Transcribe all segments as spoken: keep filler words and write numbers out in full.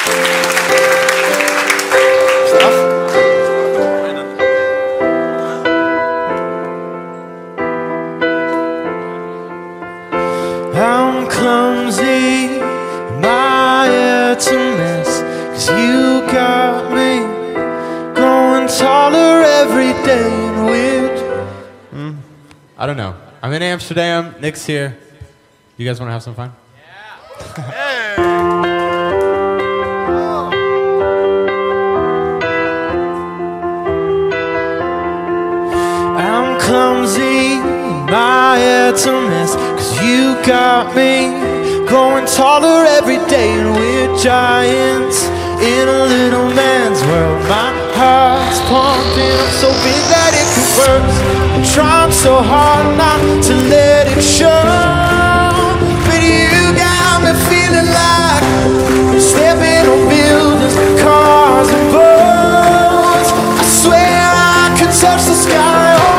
I'm clumsy, my head's a mess, 'cause you got me growing taller every day and weird. Mm, I don't know. I'm in Amsterdam, Nick's here. You guys want to have some fun? Yeah. Hey. I'm clumsy, my head's a mess, 'cause you got me growing taller every day, and we're giants in a little man's world. My heart's pumping, I'm so big that it could burst. I'm trying so hard not to let it show, but you got me feeling like I'm stepping on buildings, cars and boats. I swear I could touch the sky.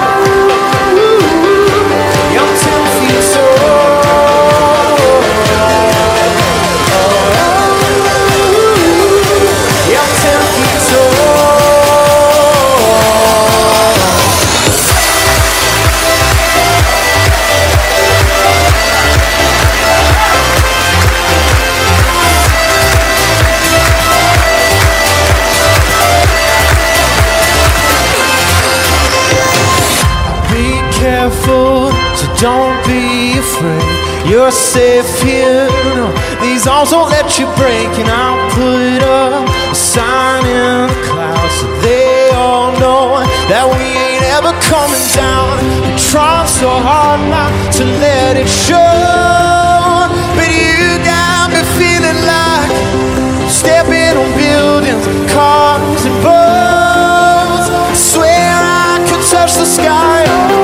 Careful, so don't be afraid. You're safe here. No, these arms won't let you break. And I'll put up a sign in the clouds so they all know that we ain't ever coming down. I'm trying so hard not to let it show, but you got me feeling like I'm stepping on buildings, cars and boats. I swear I could touch the sky.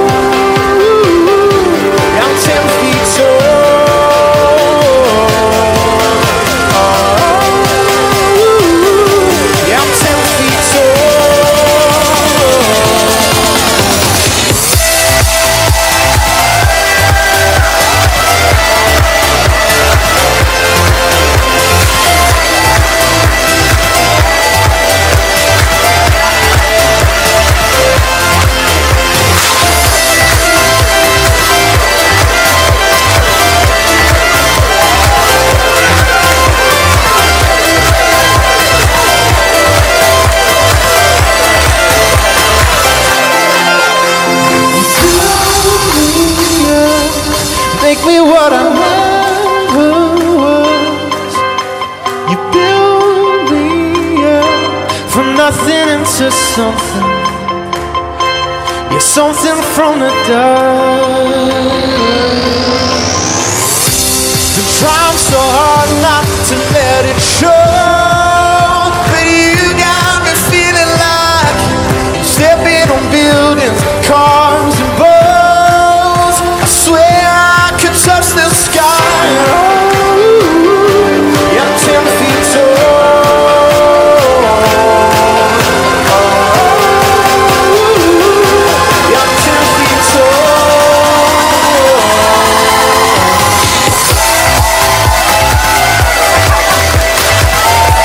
Make me what I never was. You build me up from nothing into something. You're something from the dark. Been trying so hard not to let it show, but you got me feeling like I'm stepping on buildings, cars and boats. I swear I could touch the sky. Oh, yeah, I'm ten feet tall. Yeah, I'm ten feet tall.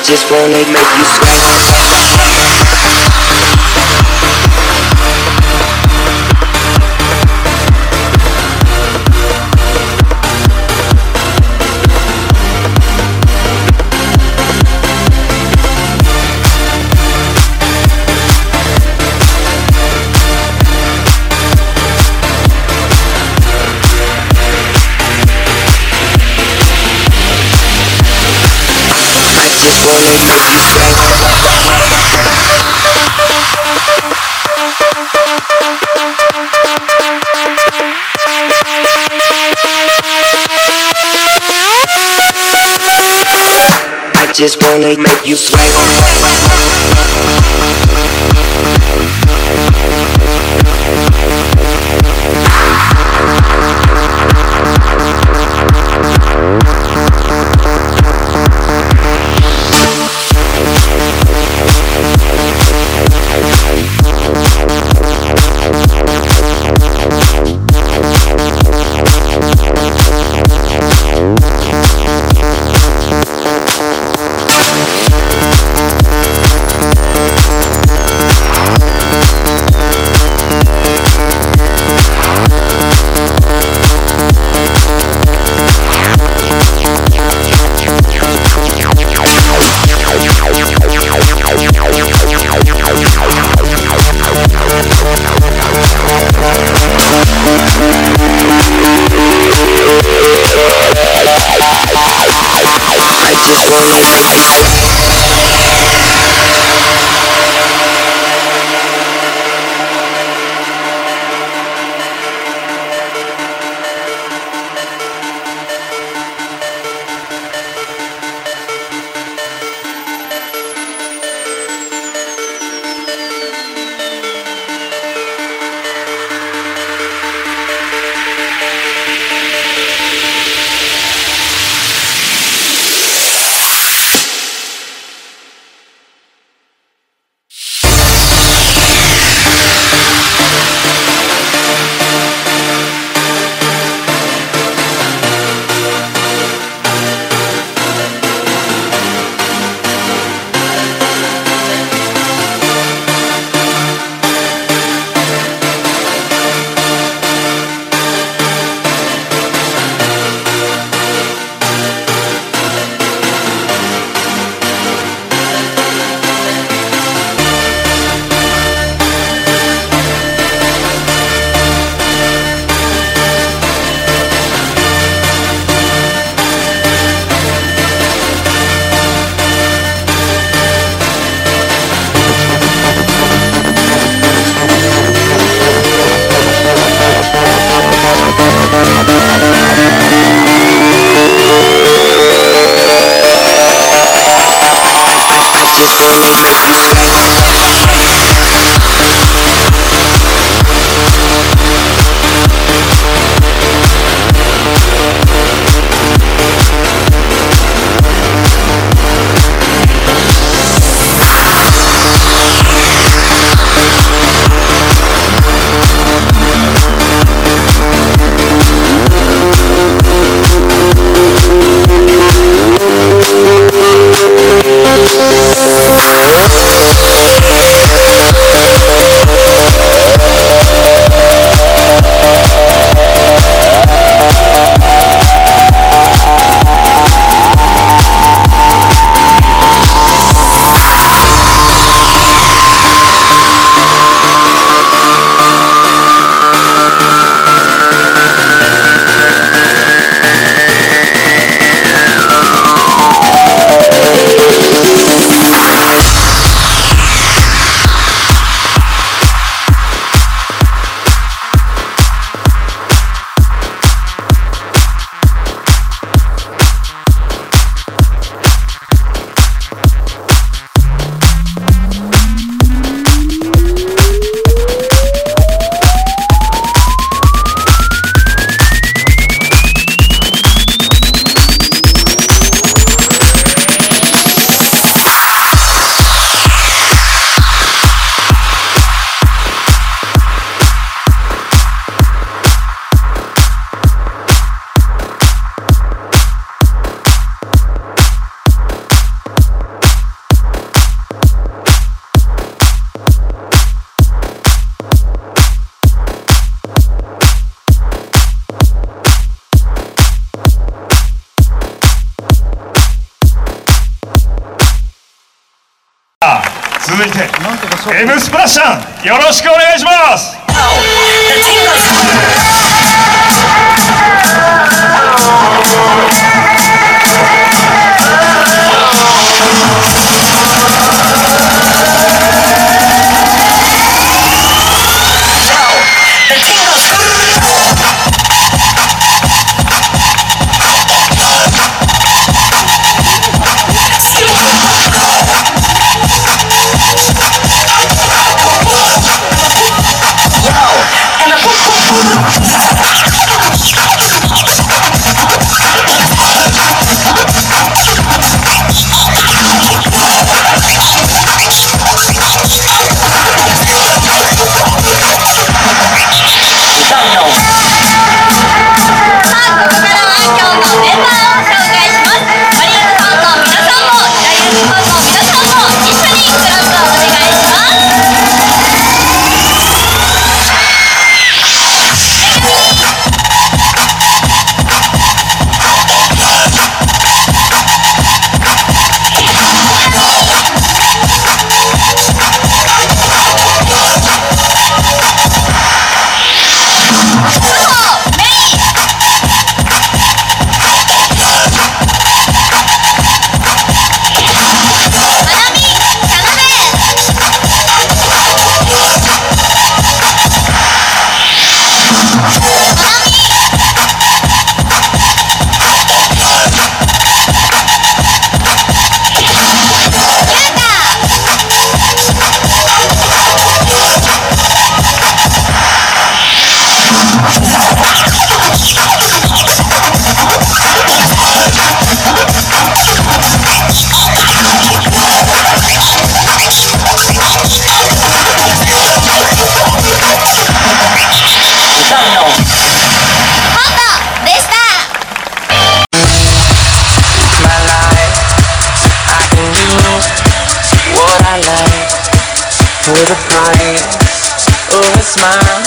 just wanna make you sweat. Just wanna make you sweat. I just wanna make you sweat. 続いて M スプラッシャン、よろしくお願いします。 With a pride or a smile,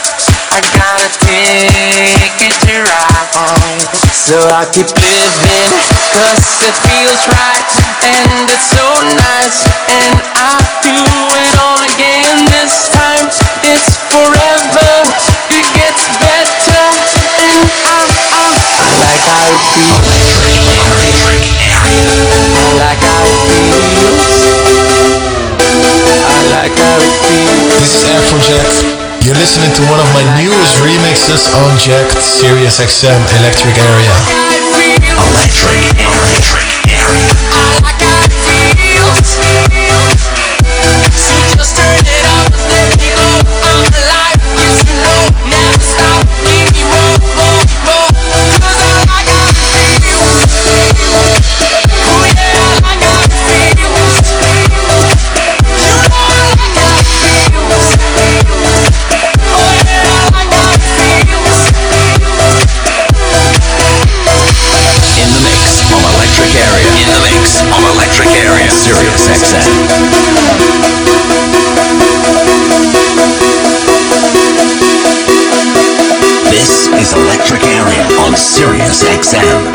I got a ticket to ride. So I keep living, cause it feels right, and it's so nice. And I do it all again this time. It's forever, it gets better. And I, I, I like how it feels. I like how it feels. I like how it feels. This is Afrojack. You're listening to one of my newest remixes on Jacked Sirius X M Electric Area. Electric, electric area. I like how it feels. So just turn it up and let me go. I'm alive, yes you know. Never stop, give me more, more, more. Cause I like how it feels. Oh yeah, I like how it feels. You know I like how it feels. Oh yeah, I like how it feels. In the mix on Electric Area. In the mix on Electric Area. Sirius X M. This is Electric Area on Sirius X M.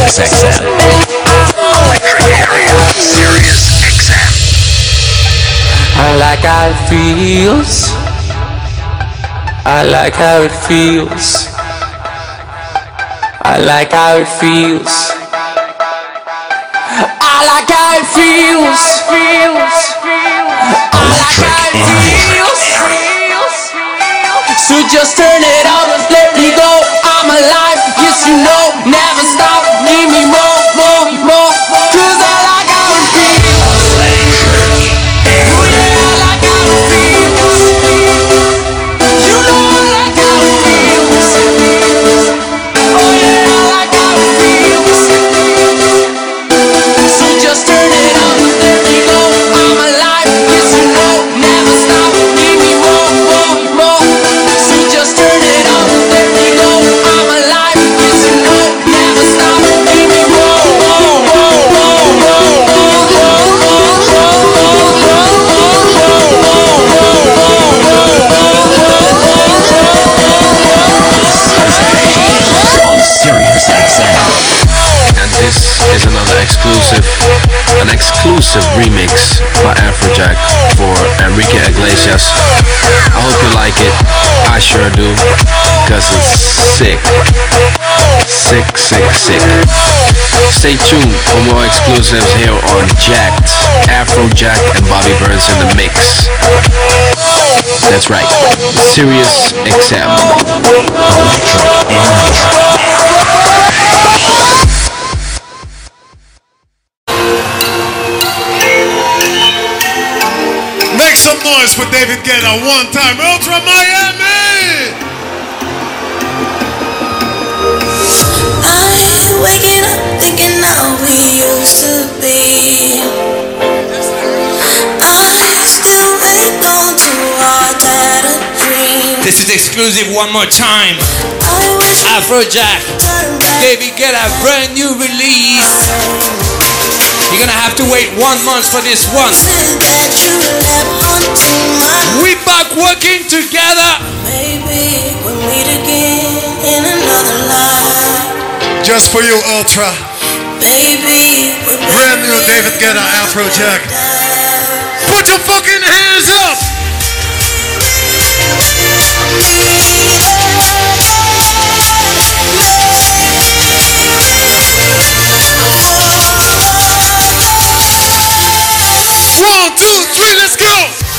Sirius X M. Electric area. Sirius X M. I like how it feels. I like how it feels. I like how it feels. I like how it feels. I like how it feels. So just turn it up and let me go. I'm alive, yes you know. Never stop, need me more, more, more. Cause I like how it feels. Oh yeah, I like how it feels. You know I like how it feels. Oh yeah, I like how it feels. So just turn it up and let me go. I'm alive, yes you know. Never stop, need me more, more, more. So just turn it up and let me go. I'm alive, yes you know. Never stop, need me more, more, more, more, more, On Sirius X M. And this is another exclusive, an exclusive remix by Afrojack for Enrique Iglesias. I hope you like it. I sure do, cause it's sick. Sick, sick, sick. Stay tuned for more exclusives here on Jacked. Afrojack and Bobby Burns in the mix. That's right, Sirius X M. Make some noise for David Guetta one time. Ultra Miami! I'm waking up thinking how we used to be. I still hang on to our tattered dreams. This is exclusive one more time. I wish Afrojack, turn back David Guetta, brand new release. You're gonna have to wait one month for this one. that you left onto my. We back working together. Maybe we'll meet again in another life. Just for you, Ultra. Maybe we're Brand new David Guetta, Afrojack. Put your fucking hands up! One, two, three, let's go!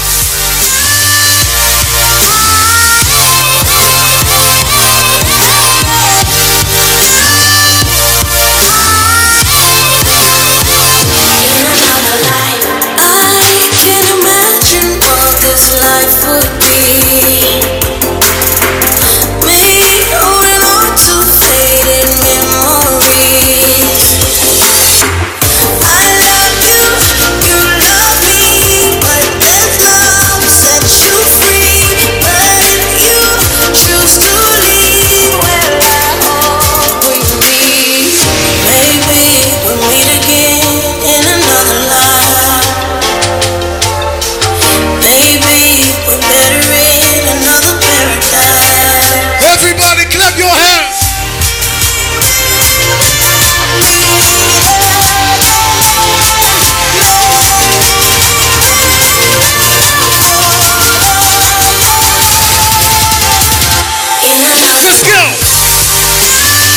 I can't imagine what this life would be. Made holding on to faded memories. I love you, you love me, but then love set you free. But you choose to leave where I hope we'll be. Maybe we'll meet again in another life. Maybe we're better in another paradise. Everybody clap your hands! Let's go!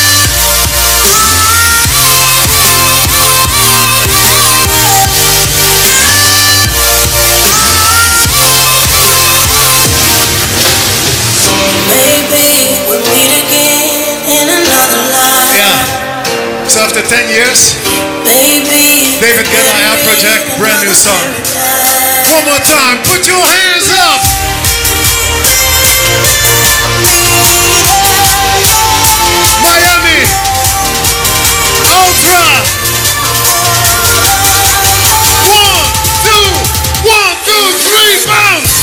Maybe we'll meet again in another life. Yeah. So after ten years, Maybe David Guetta, Afrojack, brand new song. One more time, put your hands up! Miami! Ultra! One, two, one, two, three, bounce!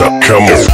Come on.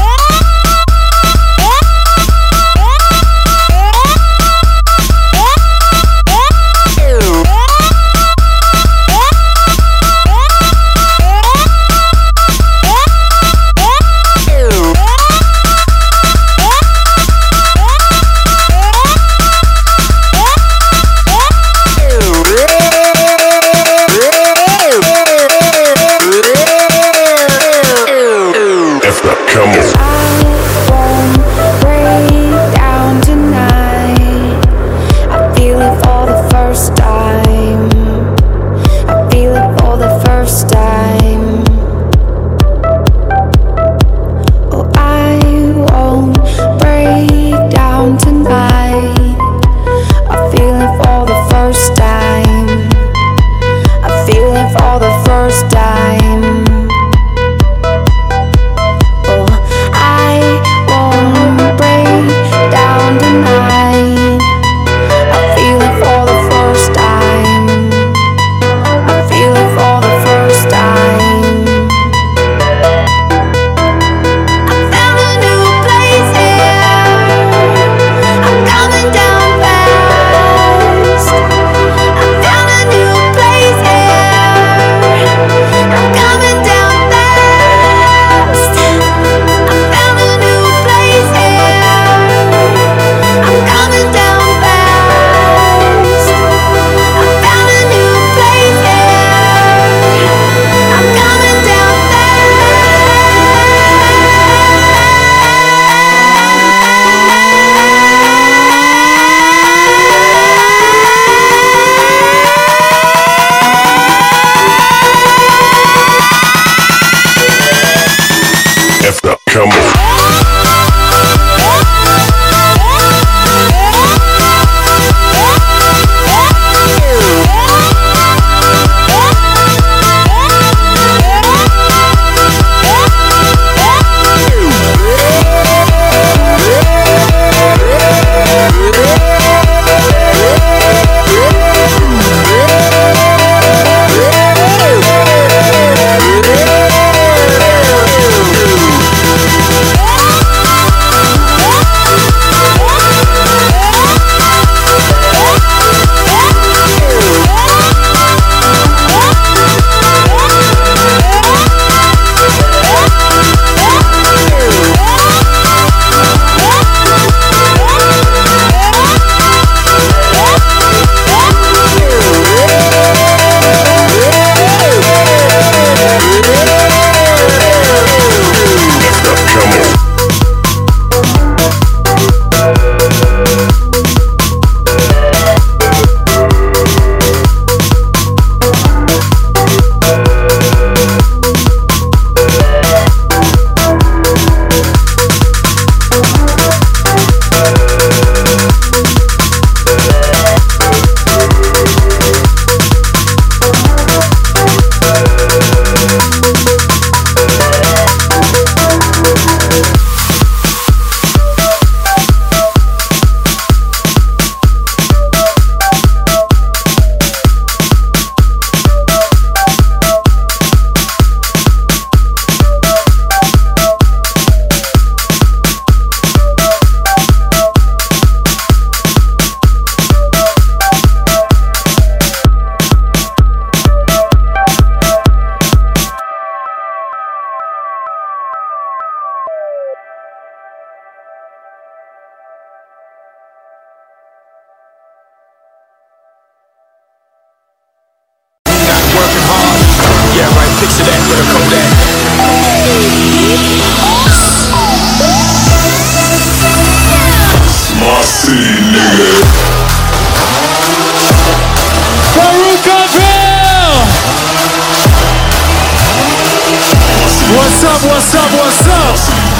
What's up, what's up, what's up?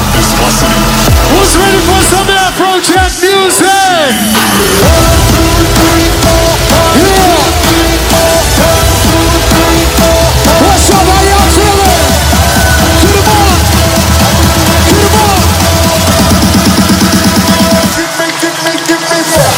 Who's ready for some Afrojack music? One, two, three, four, five. Yeah. What's up, how y'all feeling? To the bar. To the bar. Give me, give me, give me more.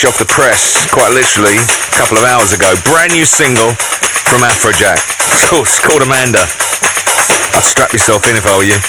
fresh off the press, quite literally, a couple of hours ago. Brand new single from Afrojack. Of course, called Amanda. I'd strap yourself in if I were you.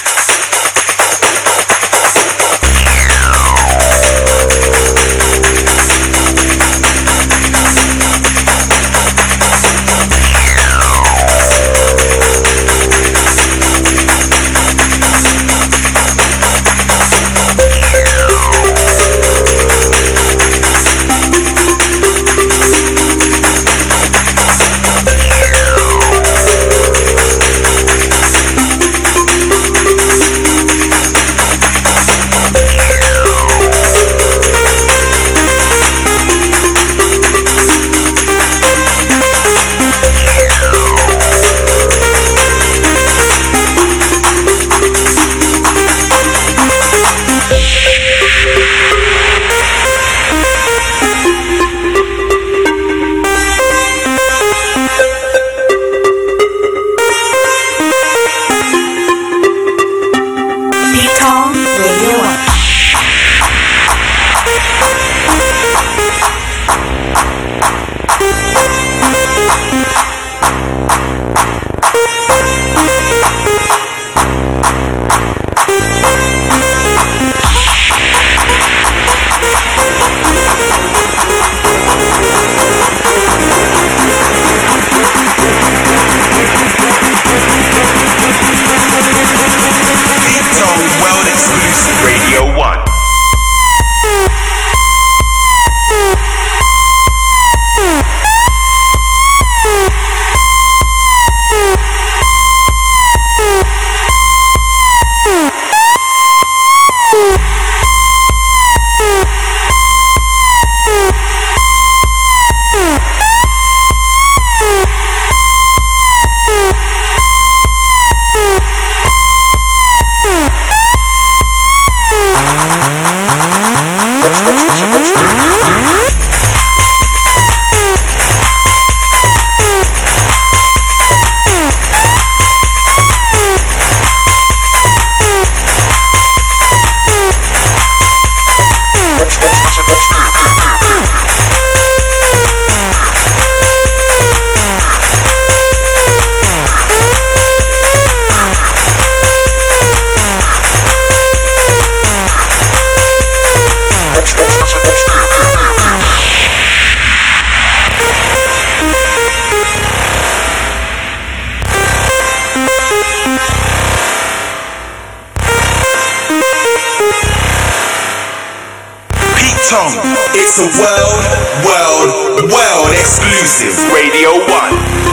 It's a world, world, world exclusive. Radio one.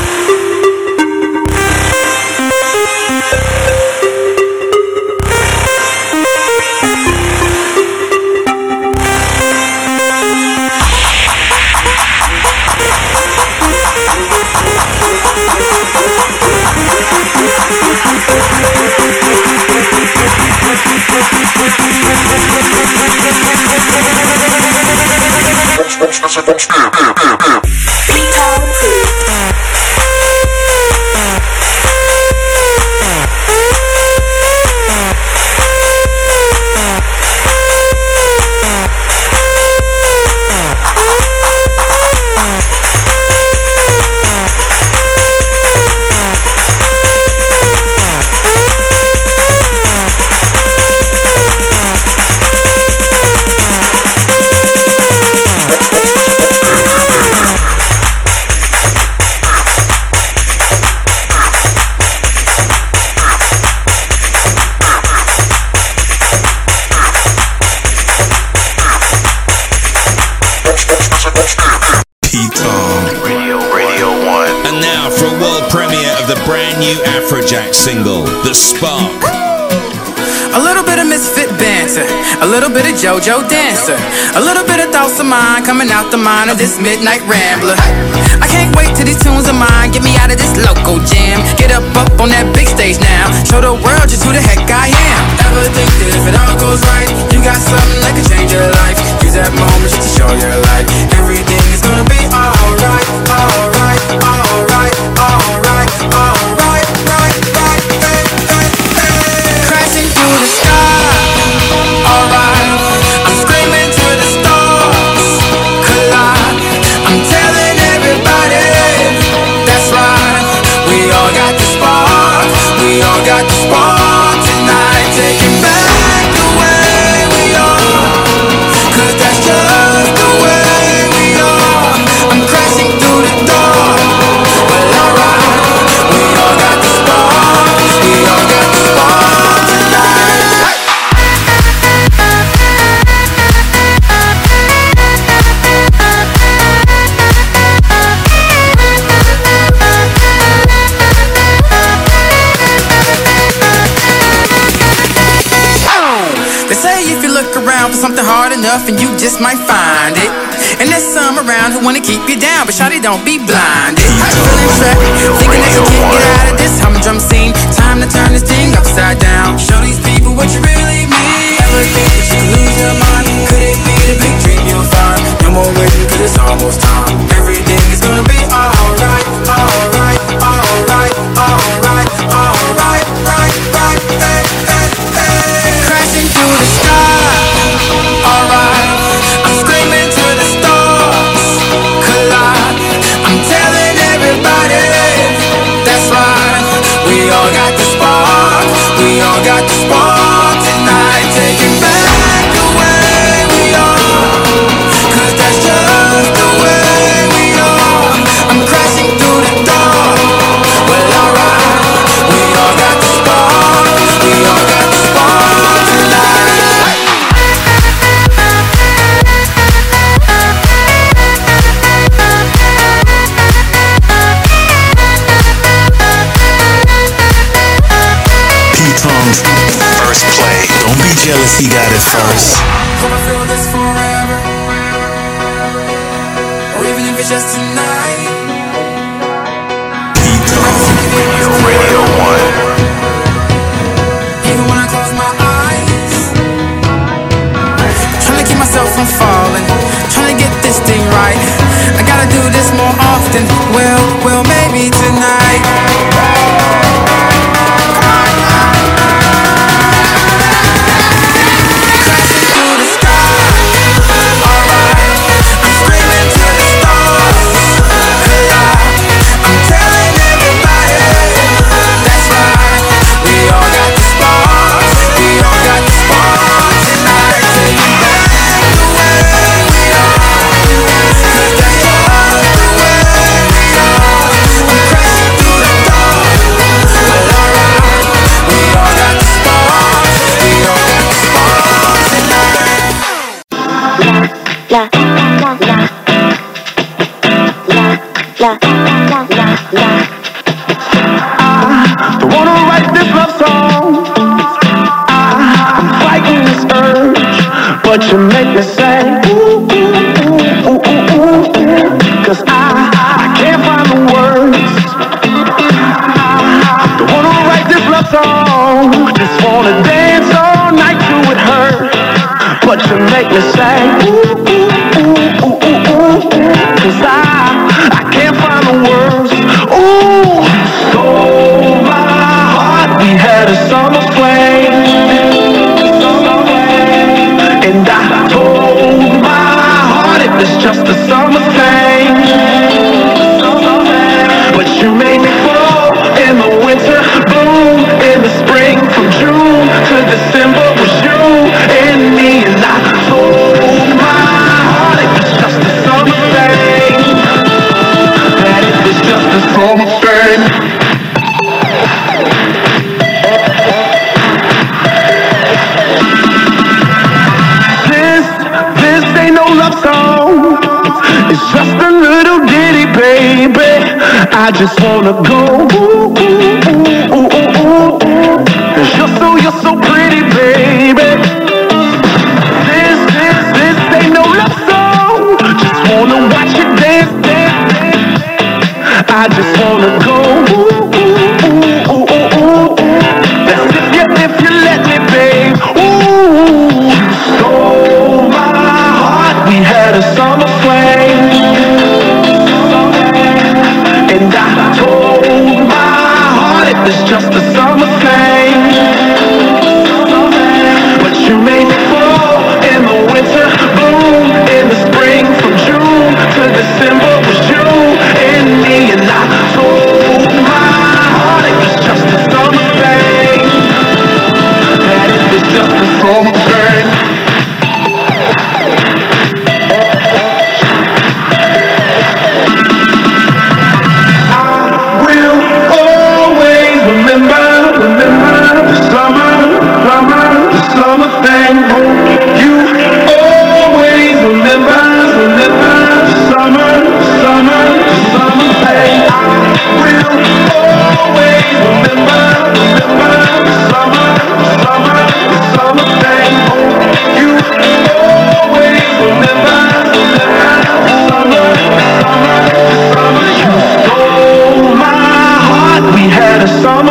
Afrojack single, The Spark. A little bit of misfit banter, a little bit of JoJo dancer, a little bit of thoughts of mine coming out the mind of this midnight rambler. I can't wait till these tunes of mine get me out of this local jam. Get up up on that big stage now, show the world just who the heck I am. Ever think that if it all goes right, you got something that could change your life? Use that moment just to show your light. Everything is gonna be alright, alright, alright, alright, alright. Alright, I'm screaming to the stars, 'cause all got the spark. We all got the spark tonight. Taking back the way we are, 'cause that's just the way we are. I'm crashing through the door. Well, alright. We all got the spark. We all got the spark tonight. They say if you look around for something hard enough, and you just might find it. And there's some around who wanna keep you down, but shawty, don't be blinded. Feeling trapped, thinking that you can't get out of this humdrum scene. Time to turn this thing upside down. Show these people what you really mean. Ever think that you could lose your mind? Could it be the big dream you'll find? No more waiting, 'cause it's almost time. Everything is gonna be alright, alright, alright, alright, alright, right, right, hey, hey, hey. Crashing through the sky, alright. I'm screaming to the stars, collide. I'm telling everybody, that's right. We all got the spark, we all got the spark tonight. Taking back the way we are, 'cause that's just the way we are. I'm crashing through the door. Well, alright. We all got the spark, we all got the spark tonight. P-Tongues, first play. Don't be jealous, he got it first. Hope I feel this forever, or even if it's just tonight. Radio one. Even when I close my eyes, trying to keep myself from falling, trying to get this thing right. I gotta do this more often. Well, well, maybe tonight. Crashing through the sky, alright. I'm screaming to the stars, collide. I'm telling everybody, that's right. We all got the spark, we all got the spark tonight. Taking back the way we are, 'cause that's just the way we are. I'm crashing through the door. Well, alright. We all got the spark, we all got the spark tonight. La la la la la la la la. Don't wanna write this love song. I'm fighting this urge, but you make me say ooh, ooh, ooh, ooh, ooh, ooh. 'Cause I, I can't find the words. Don't wanna write this love song. Just wanna dance all night till it hurt, but you make me say ooh, ooh, ooh, ooh, ooh, ooh. 'Cause I, I can't find the words. Ooh, stole my heart. We had a summer flame, and I told my heart it was just a summer thing. But you made me fall in the winter, bloom in the spring. From June to December was you and me, and I told my heart it was just a summer thing. That it was just a summer thing. This, this ain't no love song. It's just a little ditty, baby. I just wanna go ooh, ooh, ooh, ooh, ooh, ooh. 'Cause you're so, you're so pretty, baby. This, this, this ain't no love song. Just wanna watch you dance, dance, dance. I just wanna go ooh, ooh, ooh, ooh, ooh, ooh. That's if you, if you let me, babe. Ooh, you stole my heart. We had a summer flame, and I told my heart it was just a summer thing. But you made me fall in the winter, bloom in the spring. From June to December was you and me, and I told my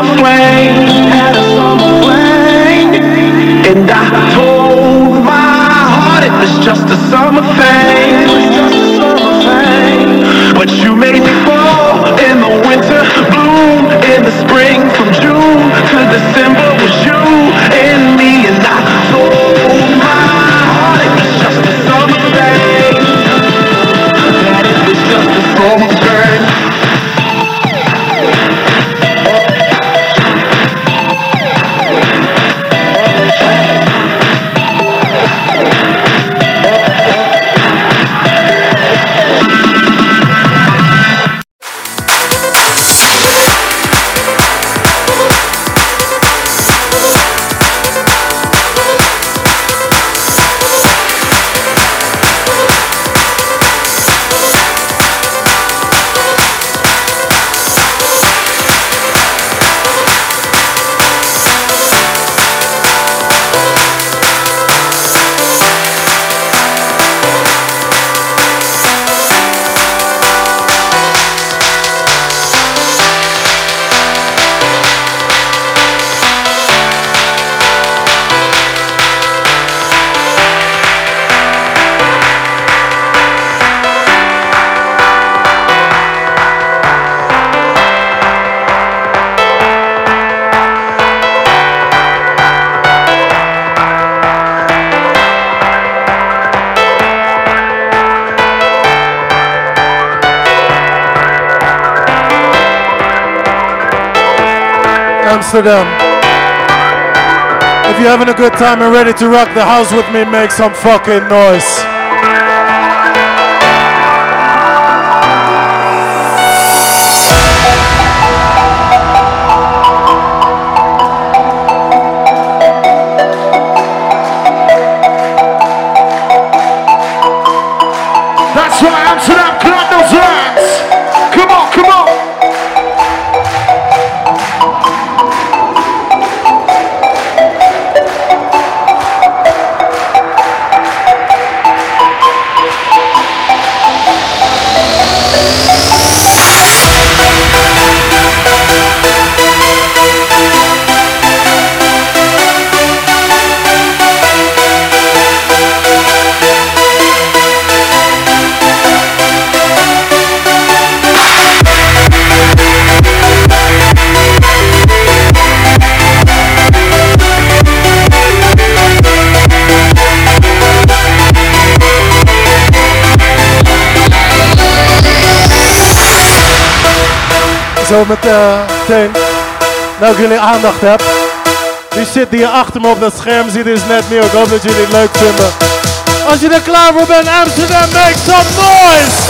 flame, had a summer flame. And I told my heart it was just a summer thing, it was just a summer thing. But you made me fall in the winter, bloom in the spring. From June to December was you and me. And I told my heart it was just a summer thing, that it was just a summer thing. Amsterdam. If you're having a good time and ready to rock the house with me, make some fucking noise. That's right, Amsterdam, clap those hands. Come on, come on. Zo meteen, nou ik jullie aandacht heb. Die shit die je achter me op dat scherm ziet is net nieuw. Ik hoop dat jullie het leuk vinden. Als je er klaar voor bent, Amsterdam, make some noise!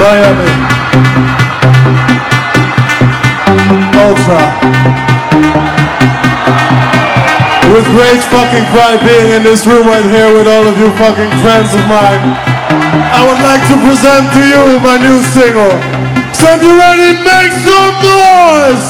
Miami. Ultra. It was great fucking pride being in this room right here with all of you fucking friends of mine. I would like to present to you my new single. So if you're ready, make some noise!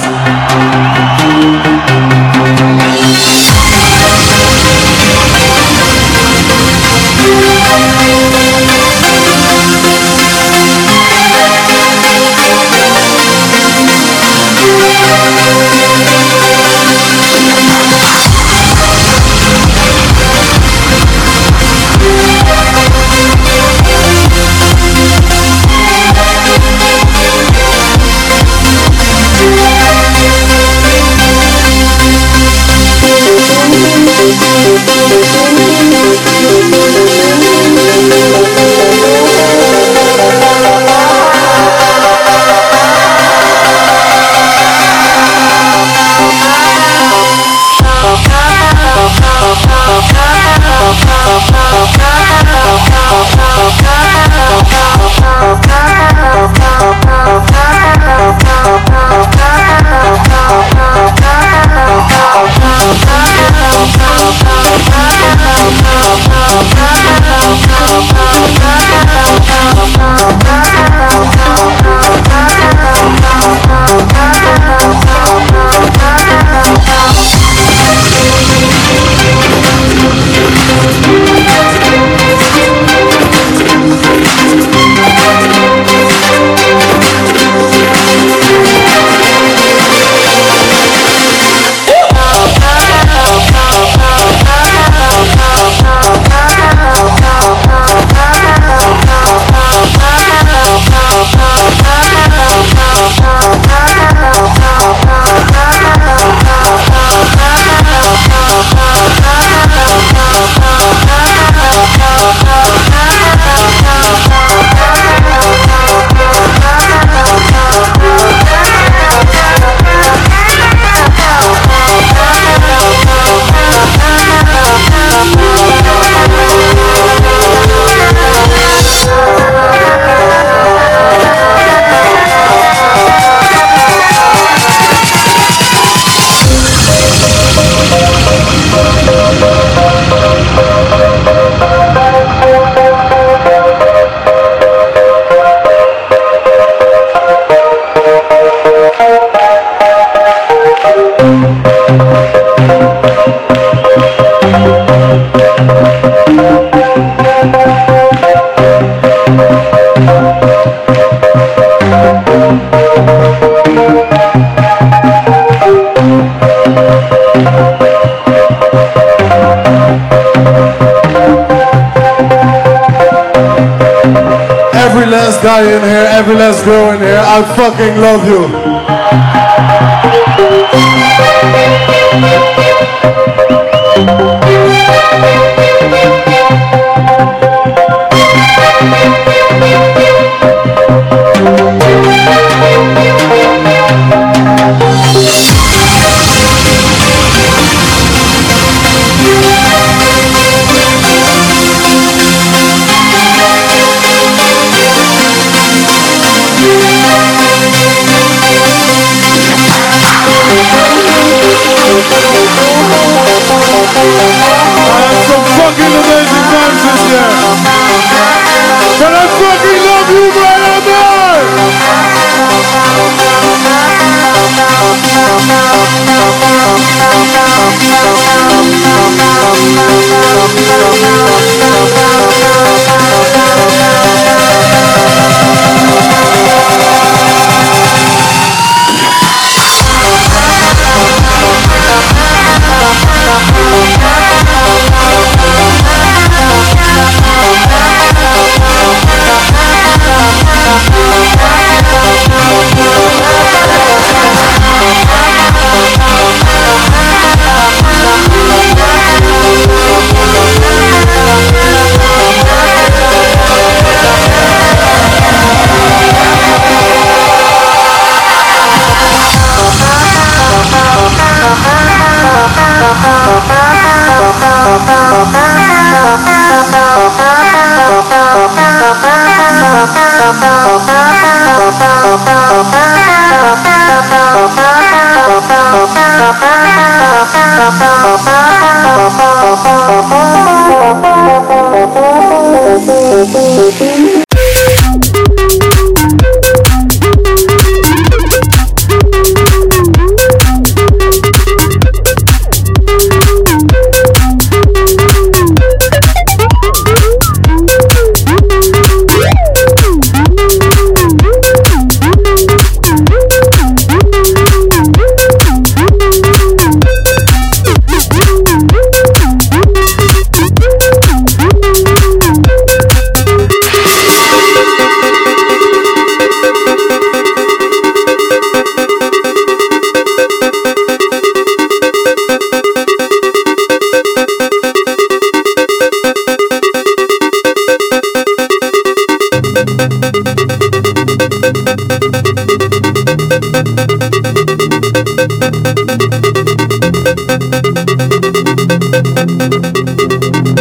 Every last guy in here, every last girl in here, I fucking love you.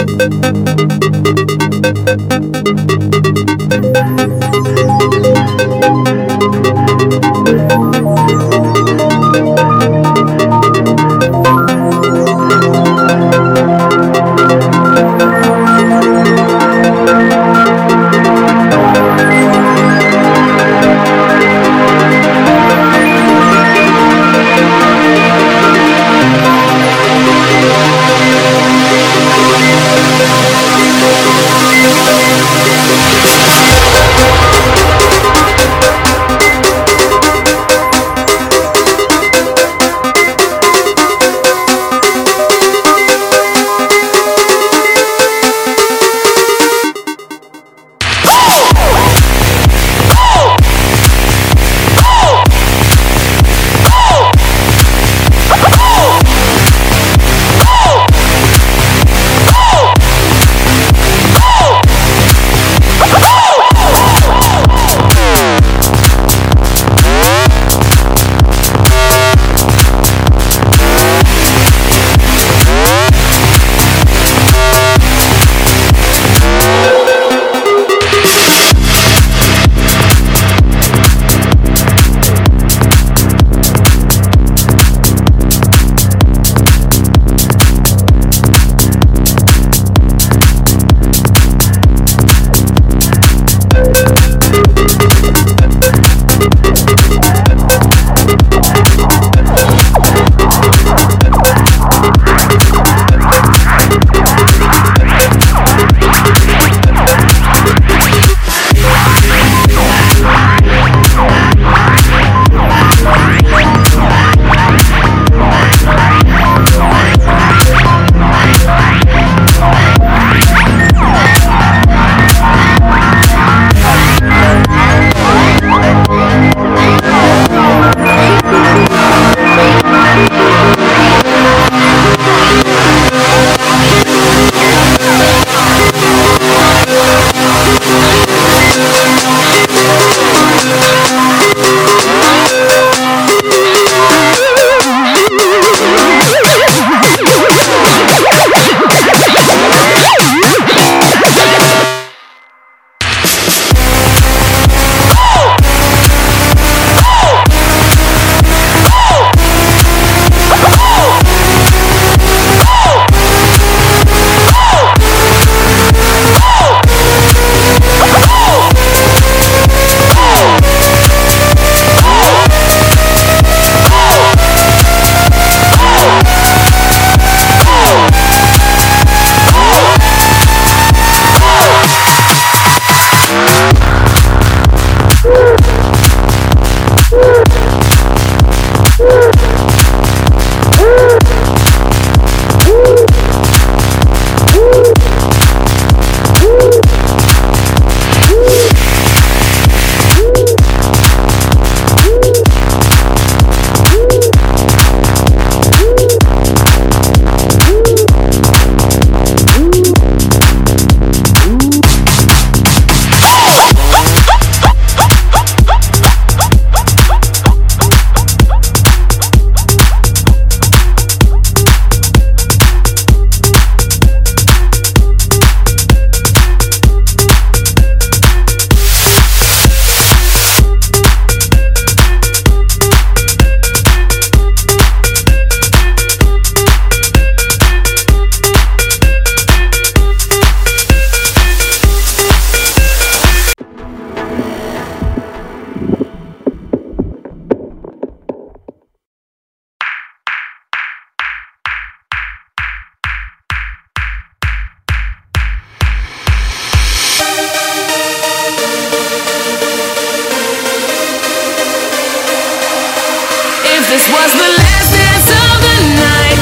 this was the last dance of the night,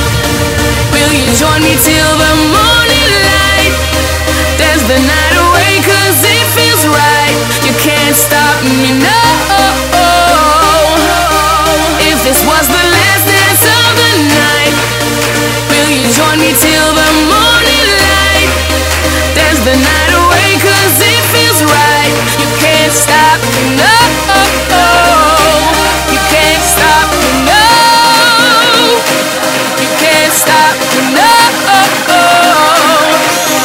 will you join me till the morning light? Dance the night away cause it feels right. You can't stop me, no. If this was the last dance of the night, will you join me till the morning light? Dance the night away cause it feels right. You can't stop me, no. You can't stop me, no. You can't stop me, no.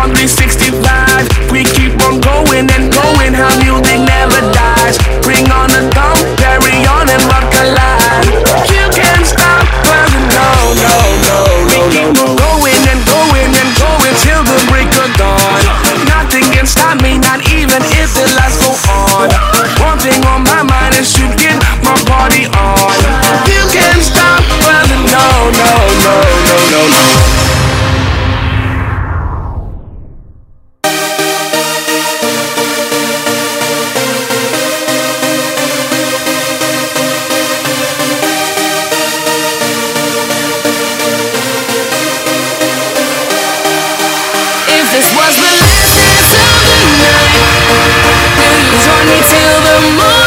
on three sixty-five. We keep on going and going, how music never dies. Bring on the thumb, carry on and rock alive. You can't stop us, no, no, no, no, we keep on going and going and going till the break of dawn. Nothing can stop me, not even if the lights go on. One thing on my mind is to get my party on. You can't stop us, no, no, no, no, no, no. This was the last dance of the night. Will you join me till the morning?